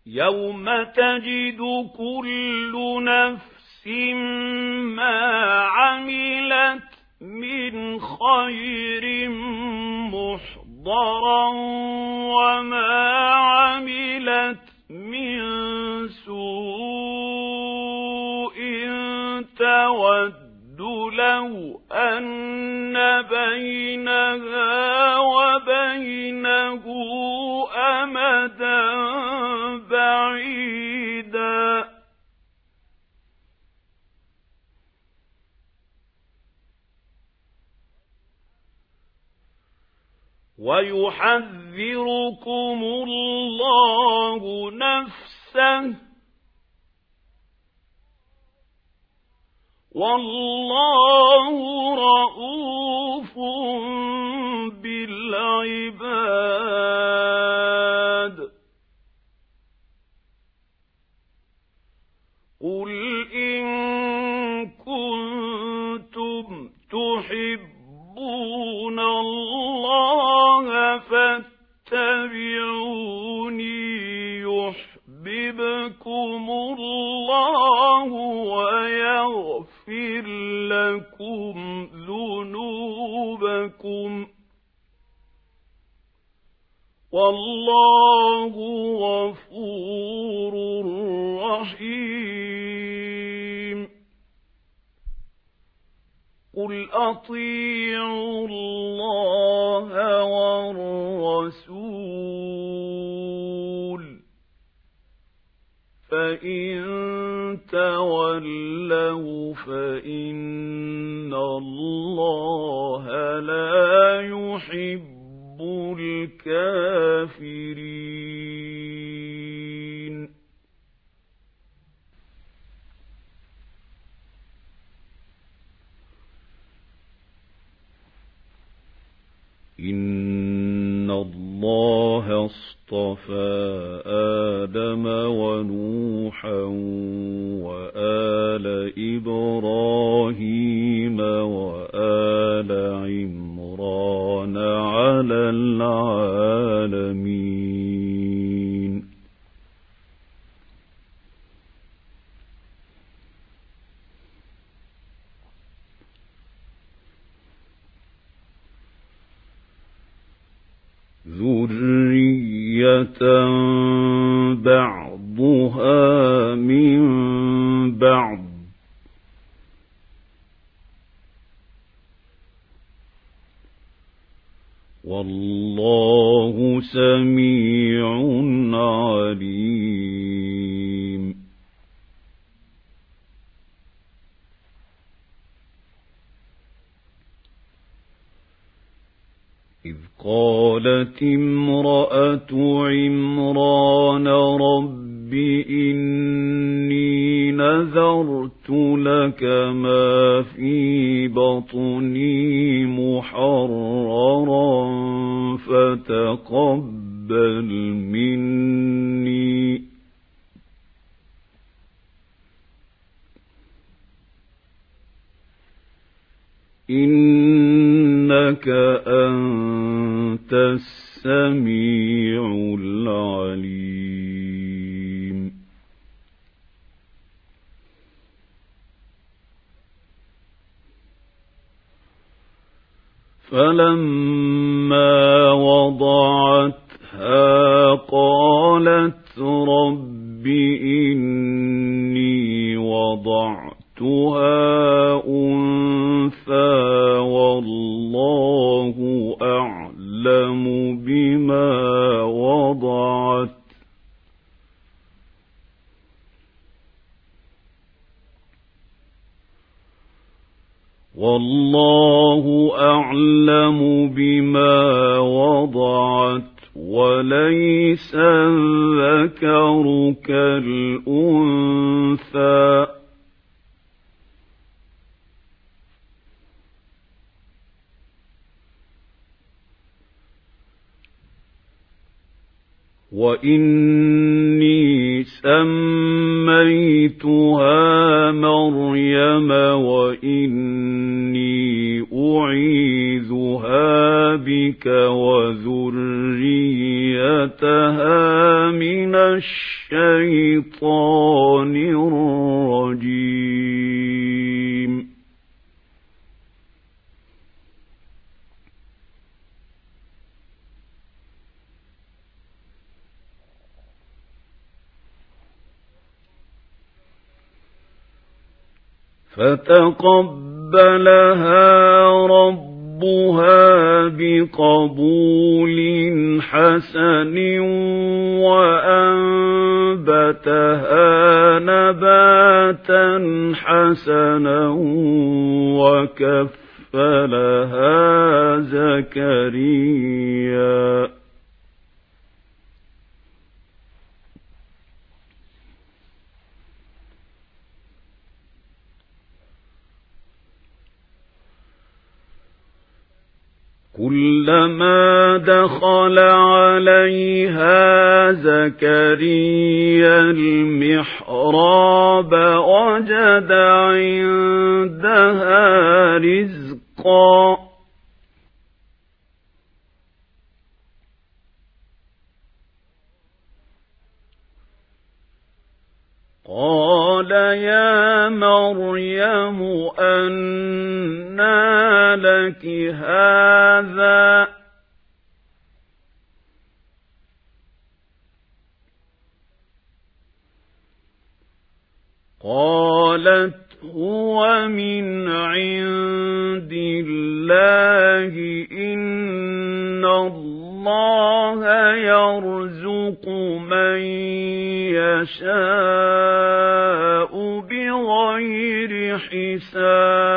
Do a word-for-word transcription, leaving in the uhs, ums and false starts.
يوم تجد كل نفس ما عملت من خير محضرا وما عملت من سوء تود لو أن بينها وبينه أمدا بعيدا ويحذركم الله نفسه والله رءوف بالعباد قل إن كنتم تحبون الله فاتبعوني يحببكم الله ويغفر لكم ذنوبكم والله غفور رحيم قل أطيعوا الله والرسول فإن تولوا فإن الله لا يحب الكافرين إن الله اصطفى آدم ونوحا وآل إبراهيم وآل عمران على العالمين ذرية بعضها من بعض والله سميع عليم إذ قالت امرأة عمران رب إني نذرت لك ما في بطني محررا فتقبل مني إنك أنت السميع العليم فلما وضعتها قالت رب إني وضعتها أنثى والله أعلم بما وضعت والله أعلم بما وضعت وليس الذكر كالأنثى وإني سميتها مريم وإني أعيذها بك وذريتها من الشيطان فتقبلها ربها بقبول حسن وأنبتها نباتا حسنا وكفلها زكريا كلما دخل عليها زكريا المحراب وجد عندها رزقا قال يا مريم أنى لك هذا قالت هو من عند الله إن الله يرزق من يشاء بغير حساب